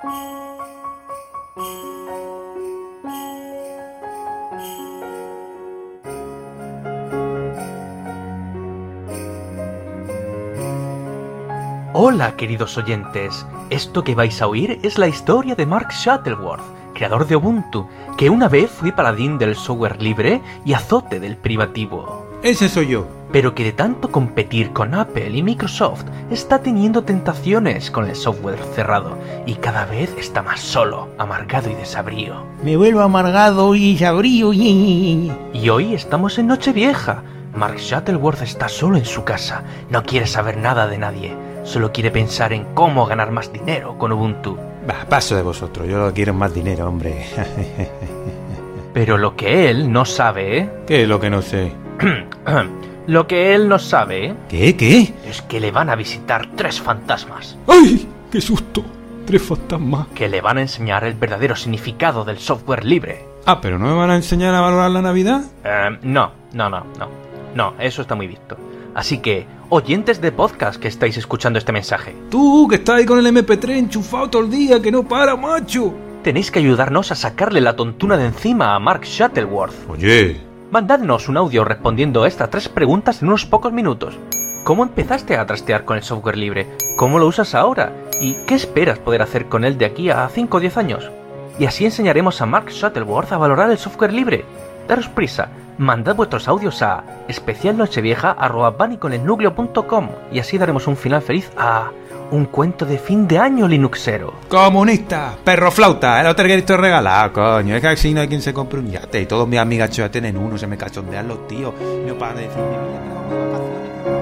Hola, queridos oyentes. Esto que vais a oír es la historia de Mark Shuttleworth, creador de Ubuntu, que una vez fue paladín del software libre y azote del privativo. Ese soy yo. Pero que de tanto competir con Apple y Microsoft está teniendo tentaciones con el software cerrado y cada vez está más solo, amargado y desabrío. Me vuelvo amargado y sabrío. Y hoy estamos en Nochevieja. Mark Shuttleworth está solo en su casa, no quiere saber nada de nadie, solo quiere pensar en cómo ganar más dinero con Ubuntu. Bah, paso de vosotros, yo lo quiero más dinero, hombre. Pero lo que él no sabe... ¿Qué es lo que no sé? Lo que él no sabe... ¿Qué? Es que le van a visitar 3 fantasmas. ¡Ay! ¡Qué susto! 3 fantasmas. Que le van a enseñar el verdadero significado del software libre. Ah, ¿pero no me van a enseñar a valorar la Navidad? No, eso está muy visto. Así que, oyentes de podcast que estáis escuchando este mensaje, Tú, que estás ahí con el MP3 enchufado todo el día, que no para, macho. tenéis que ayudarnos a sacarle la tontuna de encima a Mark Shuttleworth. Oye. Mandadnos un audio respondiendo a estas 3 preguntas en unos pocos minutos. ¿Cómo empezaste a trastear con el software libre? ¿Cómo lo usas ahora? ¿Y qué esperas poder hacer con él de aquí a 5 o 10 años? Y así enseñaremos a Mark Shuttleworth a valorar el software libre. Daros prisa, mandad vuestros audios a especialnochevieja@baniconelnucleo.com y así daremos un final feliz a un cuento de fin de año linuxero. Comunista, perro flauta, el otro que esto regalado, coño. Es que así no hay quien se compre un yate y todos mis amigas ya tienen uno, se me cachondean los tíos. No para de decirme, mira, que nos vamos de vacaciones.